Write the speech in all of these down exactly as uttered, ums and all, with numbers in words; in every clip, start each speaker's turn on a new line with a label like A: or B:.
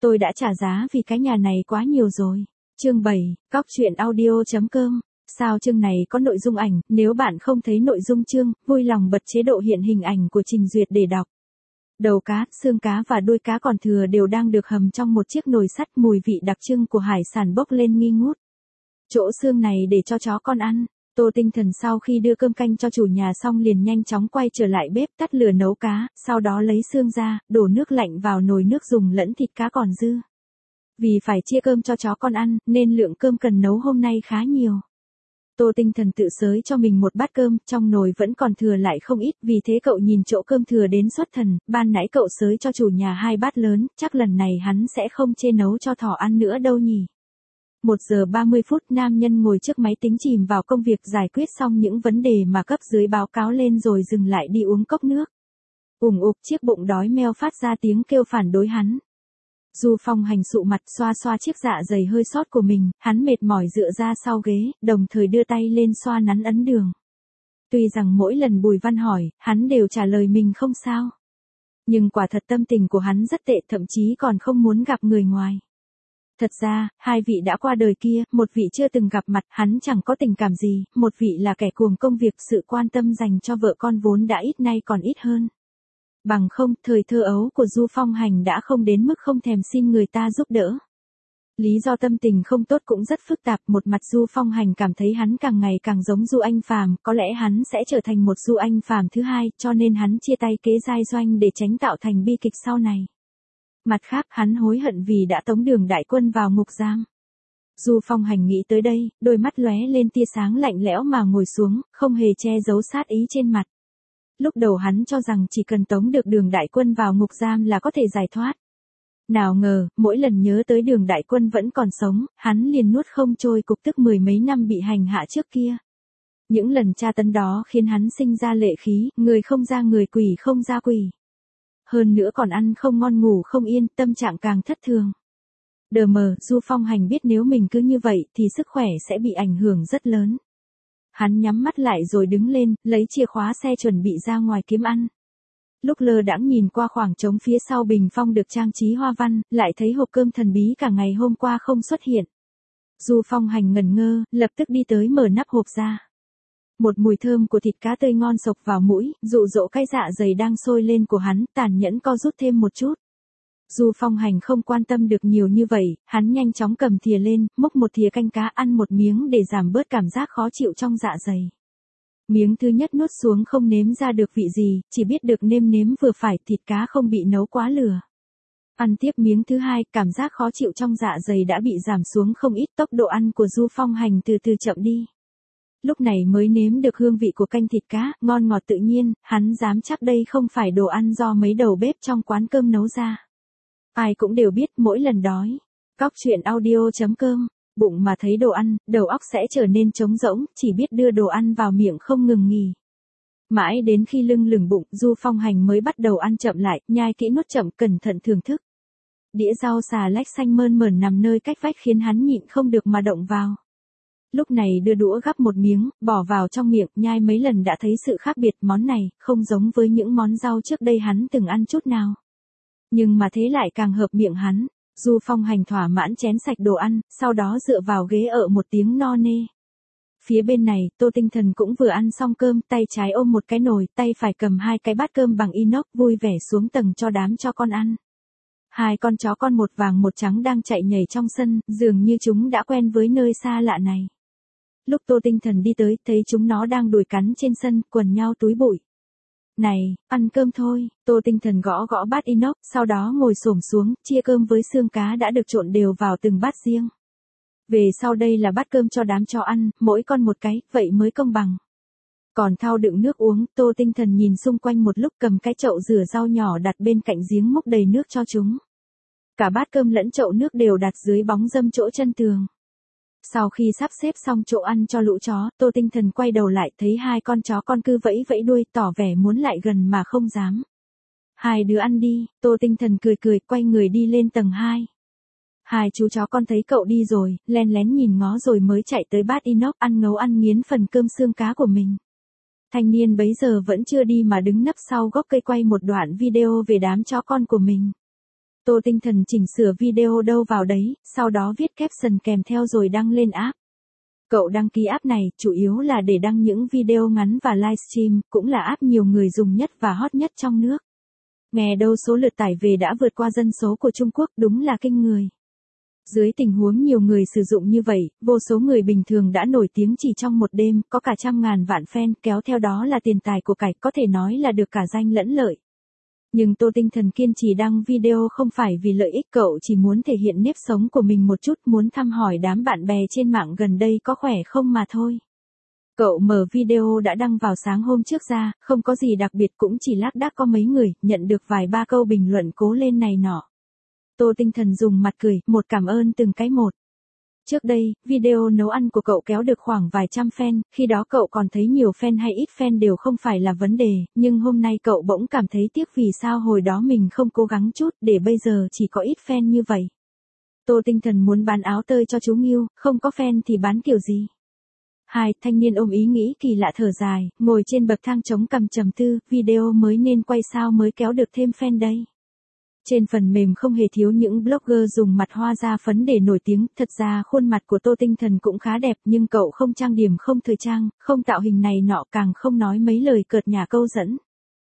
A: Tôi đã trả giá vì cái nhà này quá nhiều rồi. Chương bảy, cóc truyện audio.com. Sao chương này có nội dung ảnh, nếu bạn không thấy nội dung chương, vui lòng bật chế độ hiện hình ảnh của trình duyệt để đọc. Đầu cá, xương cá và đuôi cá còn thừa đều đang được hầm trong một chiếc nồi sắt, mùi vị đặc trưng của hải sản bốc lên nghi ngút. Chỗ xương này để cho chó con ăn. Tô Tinh Thần sau khi đưa cơm canh cho chủ nhà xong liền nhanh chóng quay trở lại bếp tắt lửa nấu cá, sau đó lấy xương ra, đổ nước lạnh vào nồi nước dùng lẫn thịt cá còn dư. Vì phải chia cơm cho chó con ăn, nên lượng cơm cần nấu hôm nay khá nhiều. Tô Tinh Thần tự xới cho mình một bát cơm, trong nồi vẫn còn thừa lại không ít, vì thế cậu nhìn chỗ cơm thừa đến xuất thần, ban nãy cậu xới cho chủ nhà hai bát lớn, chắc lần này hắn sẽ không chê nấu cho thỏ ăn nữa đâu nhỉ. Một giờ ba mươi phút nam nhân ngồi trước máy tính chìm vào công việc giải quyết xong những vấn đề mà cấp dưới báo cáo lên rồi dừng lại đi uống cốc nước. Ủng ục chiếc bụng đói meo phát ra tiếng kêu phản đối hắn. Du Phong Hành sụ mặt xoa xoa chiếc dạ dày hơi sót của mình, hắn mệt mỏi dựa ra sau ghế, đồng thời đưa tay lên xoa nắn ấn đường. Tuy rằng mỗi lần Bùi Văn hỏi, hắn đều trả lời mình không sao. Nhưng quả thật tâm tình của hắn rất tệ, thậm chí còn không muốn gặp người ngoài. Thật ra, hai vị đã qua đời kia, một vị chưa từng gặp mặt, hắn chẳng có tình cảm gì, một vị là kẻ cuồng công việc, sự quan tâm dành cho vợ con vốn đã ít nay còn ít hơn. Bằng không, thời thơ ấu của Du Phong Hành đã không đến mức không thèm xin người ta giúp đỡ. Lý do tâm tình không tốt cũng rất phức tạp, một mặt Du Phong Hành cảm thấy hắn càng ngày càng giống Du Anh Phàm, có lẽ hắn sẽ trở thành một Du Anh Phàm thứ hai, cho nên hắn chia tay kế giai doanh để tránh tạo thành bi kịch sau này. Mặt khác, hắn hối hận vì đã tống Đường Đại Quân vào ngục giam. Du Phong Hành nghĩ tới đây, đôi mắt lóe lên tia sáng lạnh lẽo mà ngồi xuống, không hề che giấu sát ý trên mặt. Lúc đầu hắn cho rằng chỉ cần tống được Đường Đại Quân vào ngục giam là có thể giải thoát. Nào ngờ, mỗi lần nhớ tới Đường Đại Quân vẫn còn sống, hắn liền nuốt không trôi cục tức mười mấy năm bị hành hạ trước kia. Những lần tra tấn đó khiến hắn sinh ra lệ khí, người không ra người, quỷ không ra quỷ. Hơn nữa còn ăn không ngon ngủ không yên, tâm trạng càng thất thường. Đờ mờ, Du Phong Hành biết nếu mình cứ như vậy thì sức khỏe sẽ bị ảnh hưởng rất lớn. Hắn nhắm mắt lại rồi đứng lên, lấy chìa khóa xe chuẩn bị ra ngoài kiếm ăn. Lúc lơ đãng nhìn qua khoảng trống phía sau bình phong được trang trí hoa văn, lại thấy hộp cơm thần bí cả ngày hôm qua không xuất hiện. Du Phong Hành ngẩn ngơ, lập tức đi tới mở nắp hộp ra. Một mùi thơm của thịt cá tươi ngon sộc vào mũi, dụ dỗ cái dạ dày đang sôi lên của hắn, tàn nhẫn co rút thêm một chút. Du Phong Hành không quan tâm được nhiều như vậy, hắn nhanh chóng cầm thìa lên, múc một thìa canh cá ăn một miếng để giảm bớt cảm giác khó chịu trong dạ dày. Miếng thứ nhất nuốt xuống không nếm ra được vị gì, chỉ biết được nêm nếm vừa phải, thịt cá không bị nấu quá lửa. Ăn tiếp miếng thứ hai, cảm giác khó chịu trong dạ dày đã bị giảm xuống không ít, tốc độ ăn của Du Phong Hành từ từ chậm đi. Lúc này mới nếm được hương vị của canh thịt cá, ngon ngọt tự nhiên, hắn dám chắc đây không phải đồ ăn do mấy đầu bếp trong quán cơm nấu ra. Ai cũng đều biết mỗi lần đói, cóc truyện audio.com, bụng mà thấy đồ ăn, đầu óc sẽ trở nên trống rỗng, chỉ biết đưa đồ ăn vào miệng không ngừng nghỉ. Mãi đến khi lưng lửng bụng, Du Phong Hành mới bắt đầu ăn chậm lại, nhai kỹ nuốt chậm, cẩn thận thưởng thức. Đĩa rau xà lách xanh mơn mởn nằm nơi cách vách khiến hắn nhịn không được mà động vào. Lúc này đưa đũa gắp một miếng, bỏ vào trong miệng, nhai mấy lần đã thấy sự khác biệt, món này không giống với những món rau trước đây hắn từng ăn chút nào. Nhưng mà thế lại càng hợp miệng hắn. Du Phong Hành thỏa mãn chén sạch đồ ăn, sau đó dựa vào ghế ở một tiếng no nê. Phía bên này, Tô Tinh Thần cũng vừa ăn xong cơm, tay trái ôm một cái nồi, tay phải cầm hai cái bát cơm bằng inox, vui vẻ xuống tầng cho đám cho con ăn. Hai con chó con một vàng một trắng đang chạy nhảy trong sân, dường như chúng đã quen với nơi xa lạ này. Lúc Tô Tinh Thần đi tới, thấy chúng nó đang đùi cắn trên sân, quần nhau túi bụi. Này, ăn cơm thôi, Tô Tinh Thần gõ gõ bát inox, sau đó ngồi xổm xuống, chia cơm với xương cá đã được trộn đều vào từng bát riêng. Về sau đây là bát cơm cho đám chó ăn, mỗi con một cái, vậy mới công bằng. Còn thau đựng nước uống, Tô Tinh Thần nhìn xung quanh một lúc cầm cái chậu rửa rau nhỏ đặt bên cạnh giếng múc đầy nước cho chúng. Cả bát cơm lẫn chậu nước đều đặt dưới bóng râm chỗ chân tường. Sau khi sắp xếp xong chỗ ăn cho lũ chó, Tô Tinh Thần quay đầu lại thấy hai con chó con cứ vẫy vẫy đuôi tỏ vẻ muốn lại gần mà không dám. Hai đứa ăn đi, Tô Tinh Thần cười cười quay người đi lên tầng hai. Hai chú chó con thấy cậu đi rồi, len lén nhìn ngó rồi mới chạy tới bát inox ăn ngấu ăn nghiến phần cơm xương cá của mình. Thanh niên bấy giờ vẫn chưa đi mà đứng nấp sau gốc cây quay một đoạn video về đám chó con của mình. Tô Tinh Thần chỉnh sửa video đâu vào đấy, sau đó viết caption kèm theo rồi đăng lên app. Cậu đăng ký app này chủ yếu là để đăng những video ngắn và livestream, cũng là app nhiều người dùng nhất và hot nhất trong nước. Nghe đâu số lượt tải về đã vượt qua dân số của Trung Quốc, đúng là kinh người. Dưới tình huống nhiều người sử dụng như vậy, vô số người bình thường đã nổi tiếng chỉ trong một đêm, có cả trăm ngàn vạn fan, kéo theo đó là tiền tài của cải, có thể nói là được cả danh lẫn lợi. Nhưng Tô Tinh Thần kiên trì đăng video không phải vì lợi ích, cậu chỉ muốn thể hiện nếp sống của mình một chút, muốn thăm hỏi đám bạn bè trên mạng gần đây có khỏe không mà thôi. Cậu mở video đã đăng vào sáng hôm trước ra, không có gì đặc biệt, cũng chỉ lác đác có mấy người, nhận được vài ba câu bình luận cố lên này nọ. Tô Tinh Thần dùng mặt cười, một cảm ơn từng cái một. Trước đây, video nấu ăn của cậu kéo được khoảng vài trăm fan, khi đó cậu còn thấy nhiều fan hay ít fan đều không phải là vấn đề, nhưng hôm nay cậu bỗng cảm thấy tiếc vì sao hồi đó mình không cố gắng chút, để bây giờ chỉ có ít fan như vậy. Tô Tinh Thần muốn bán áo tơi cho chú Ngưu, không có fan thì bán kiểu gì? Hai, thanh niên ôm ý nghĩ kỳ lạ thở dài, ngồi trên bậc thang chống cằm trầm tư, video mới nên quay sao mới kéo được thêm fan đây. Trên phần mềm không hề thiếu những blogger dùng mặt hoa da phấn để nổi tiếng, thật ra khuôn mặt của Tô Tinh Thần cũng khá đẹp nhưng cậu không trang điểm, không thời trang, không tạo hình này nọ, càng không nói mấy lời cợt nhả câu dẫn.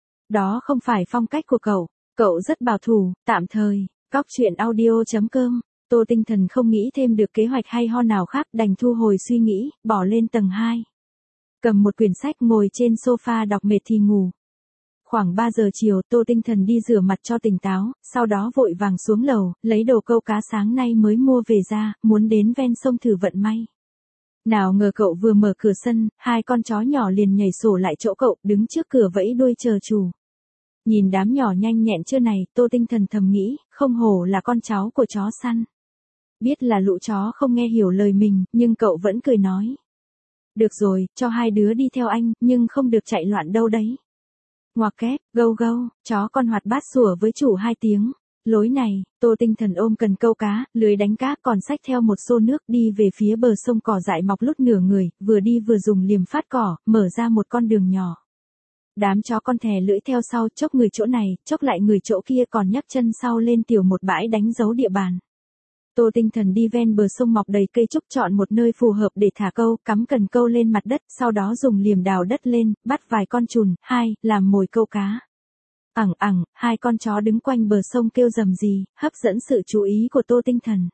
A: Đó không phải phong cách của cậu, cậu rất bảo thủ, tạm thời. Cóc truyện audio chấm com. Tô Tinh Thần không nghĩ thêm được kế hoạch hay ho nào khác, đành thu hồi suy nghĩ, bỏ lên tầng hai. Cầm một quyển sách ngồi trên sofa đọc mệt thì ngủ. Khoảng ba giờ chiều, Tô Tinh Thần đi rửa mặt cho tỉnh táo, sau đó vội vàng xuống lầu, lấy đồ câu cá sáng nay mới mua về ra, muốn đến ven sông thử vận may. Nào ngờ cậu vừa mở cửa sân, hai con chó nhỏ liền nhảy sổ lại chỗ cậu, đứng trước cửa vẫy đuôi chờ chủ. Nhìn đám nhỏ nhanh nhẹn chưa này, Tô Tinh Thần thầm nghĩ, không hổ là con cháu của chó săn. Biết là lũ chó không nghe hiểu lời mình, nhưng cậu vẫn cười nói. Được rồi, cho hai đứa đi theo anh, nhưng không được chạy loạn đâu đấy. Ngoặc kép, gâu gâu, chó con hoạt bát sủa với chủ hai tiếng. Lối này, Tô Tinh Thần ôm cần câu cá, lưới đánh cá, còn xách theo một xô nước đi về phía bờ sông, cỏ dại mọc lút nửa người, vừa đi vừa dùng liềm phát cỏ, mở ra một con đường nhỏ. Đám chó con thè lưỡi theo sau, chốc người chỗ này, chốc lại người chỗ kia, còn nhắc chân sau lên tiểu một bãi đánh dấu địa bàn. Tô Tinh Thần đi ven bờ sông mọc đầy cây trúc, chọn một nơi phù hợp để thả câu, cắm cần câu lên mặt đất, sau đó dùng liềm đào đất lên, bắt vài con trùn, hai, làm mồi câu cá. Ẳng ẳng, hai con chó đứng quanh bờ sông kêu rầm rì, hấp dẫn sự chú ý của Tô Tinh Thần.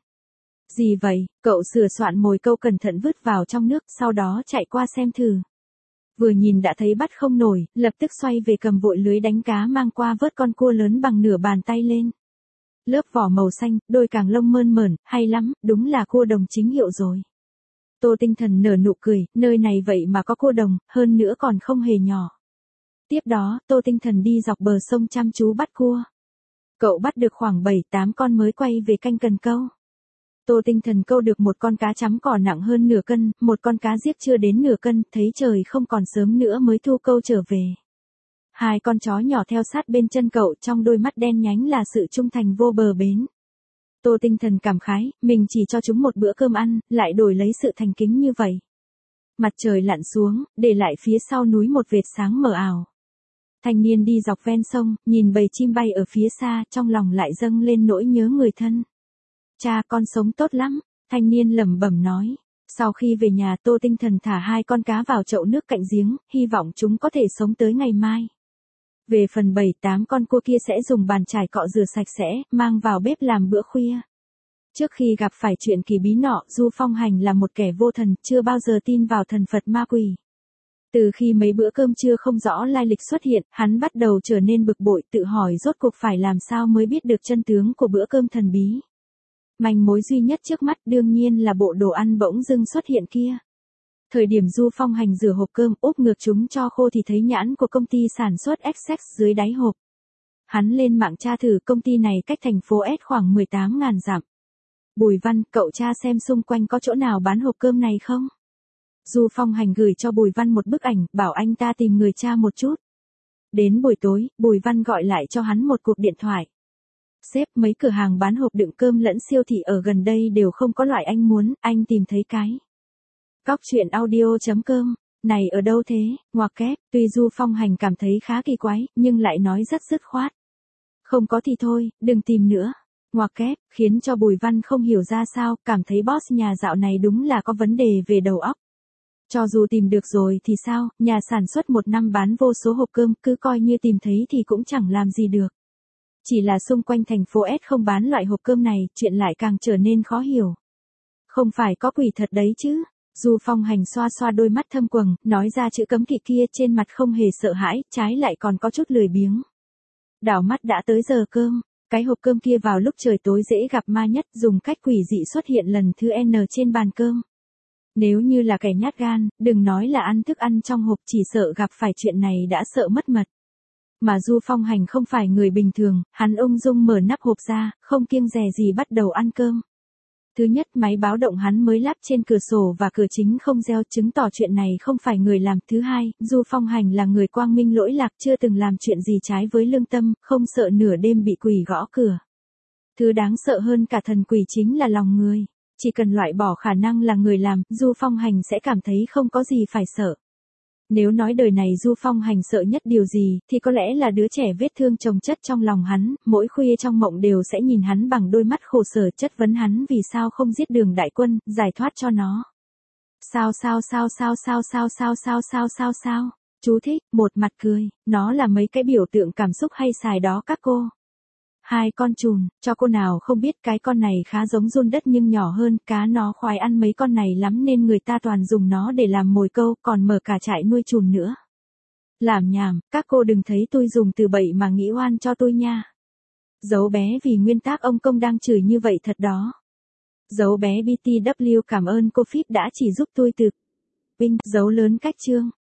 A: Gì vậy? Cậu sửa soạn mồi câu cẩn thận vứt vào trong nước, sau đó chạy qua xem thử. Vừa nhìn đã thấy bắt không nổi, lập tức xoay về cầm vội lưới đánh cá mang qua vớt con cua lớn bằng nửa bàn tay lên. Lớp vỏ màu xanh, đôi càng lông mơn mởn, hay lắm, đúng là cua đồng chính hiệu rồi. Tô Tinh Thần nở nụ cười, nơi này vậy mà có cua đồng, hơn nữa còn không hề nhỏ. Tiếp đó, Tô Tinh Thần đi dọc bờ sông chăm chú bắt cua. Cậu bắt được khoảng bảy tám con mới quay về canh cần câu. Tô Tinh Thần câu được một con cá chấm cỏ nặng hơn nửa cân, một con cá giếc chưa đến nửa cân, thấy trời không còn sớm nữa mới thu câu trở về. Hai con chó nhỏ theo sát bên chân cậu, trong đôi mắt đen nhánh là sự trung thành vô bờ bến. Tô Tinh Thần cảm khái, mình chỉ cho chúng một bữa cơm ăn, lại đổi lấy sự thành kính như vậy. Mặt trời lặn xuống, để lại phía sau núi một vệt sáng mờ ảo. Thanh niên đi dọc ven sông, nhìn bầy chim bay ở phía xa, trong lòng lại dâng lên nỗi nhớ người thân. Cha, con sống tốt lắm, thanh niên lẩm bẩm nói. Sau khi về nhà, Tô Tinh Thần thả hai con cá vào chậu nước cạnh giếng, hy vọng chúng có thể sống tới ngày mai. Về phần bảy tám con cua kia sẽ dùng bàn chải cọ rửa sạch sẽ, mang vào bếp làm bữa khuya. Trước khi gặp phải chuyện kỳ bí nọ, Du Phong Hành là một kẻ vô thần, chưa bao giờ tin vào thần Phật ma quỷ. Từ khi mấy bữa cơm trưa không rõ lai lịch xuất hiện, hắn bắt đầu trở nên bực bội, tự hỏi rốt cuộc phải làm sao mới biết được chân tướng của bữa cơm thần bí. Manh mối duy nhất trước mắt đương nhiên là bộ đồ ăn bỗng dưng xuất hiện kia. Thời điểm Du Phong Hành rửa hộp cơm, úp ngược chúng cho khô thì thấy nhãn của công ty sản xuất Essex dưới đáy hộp. Hắn lên mạng tra thử, công ty này cách thành phố S khoảng mười tám nghìn dặm. Bùi Văn, cậu tra xem xung quanh có chỗ nào bán hộp cơm này không? Du Phong Hành gửi cho Bùi Văn một bức ảnh, bảo anh ta tìm người tra một chút. Đến buổi tối, Bùi Văn gọi lại cho hắn một cuộc điện thoại. Sếp, mấy cửa hàng bán hộp đựng cơm lẫn siêu thị ở gần đây đều không có loại anh muốn, anh tìm thấy cái. Cóc truyện audio chấm com, này ở đâu thế, ngoặc kép, tuy Du Phong Hành cảm thấy khá kỳ quái, nhưng lại nói rất dứt khoát. Không có thì thôi, đừng tìm nữa. Ngoặc kép, khiến cho Bùi Văn không hiểu ra sao, cảm thấy boss nhà dạo này đúng là có vấn đề về đầu óc. Cho dù tìm được rồi thì sao, nhà sản xuất một năm bán vô số hộp cơm, cứ coi như tìm thấy thì cũng chẳng làm gì được. Chỉ là xung quanh thành phố S không bán loại hộp cơm này, chuyện lại càng trở nên khó hiểu. Không phải có quỷ thật đấy chứ. Du Phong Hành xoa xoa đôi mắt thâm quầng, nói ra chữ cấm kỵ kia trên mặt không hề sợ hãi, trái lại còn có chút lười biếng. Đảo mắt đã tới giờ cơm, cái hộp cơm kia vào lúc trời tối dễ gặp ma nhất, dùng cách quỷ dị xuất hiện lần thứ N trên bàn cơm. Nếu như là kẻ nhát gan, đừng nói là ăn thức ăn trong hộp, chỉ sợ gặp phải chuyện này đã sợ mất mật. Mà Du Phong Hành không phải người bình thường, hắn ung dung mở nắp hộp ra, không kiêng dè gì bắt đầu ăn cơm. Thứ nhất, máy báo động hắn mới lắp trên cửa sổ và cửa chính không reo, chứng tỏ chuyện này không phải người làm. Thứ hai, Du Phong Hành là người quang minh lỗi lạc, chưa từng làm chuyện gì trái với lương tâm, không sợ nửa đêm bị quỷ gõ cửa. Thứ đáng sợ hơn cả thần quỷ chính là lòng người. Chỉ cần loại bỏ khả năng là người làm, Du Phong Hành sẽ cảm thấy không có gì phải sợ. Nếu nói đời này Du Phong Hành sợ nhất điều gì, thì có lẽ là đứa trẻ vết thương chồng chất trong lòng hắn, mỗi khuya trong mộng đều sẽ nhìn hắn bằng đôi mắt khổ sở, chất vấn hắn vì sao không giết Đường đại quân, giải thoát cho nó. Sao sao sao sao sao sao sao sao sao sao sao, chú thích, một mặt cười, nó là mấy cái biểu tượng cảm xúc hay xài đó các cô. Hai con trùn, cho cô nào không biết cái con này khá giống giun đất nhưng nhỏ hơn, cá nó khoái ăn mấy con này lắm nên người ta toàn dùng nó để làm mồi câu, còn mở cả trại nuôi trùn nữa. Làm nhảm, các cô đừng thấy tôi dùng từ bậy mà nghĩ oan cho tôi nha. Dấu bé vì nguyên tác ông công đang chửi như vậy thật đó. Dấu bé bê tê vê cảm ơn cô Phíp đã chỉ giúp tôi từ Vinh, dấu lớn cách chương.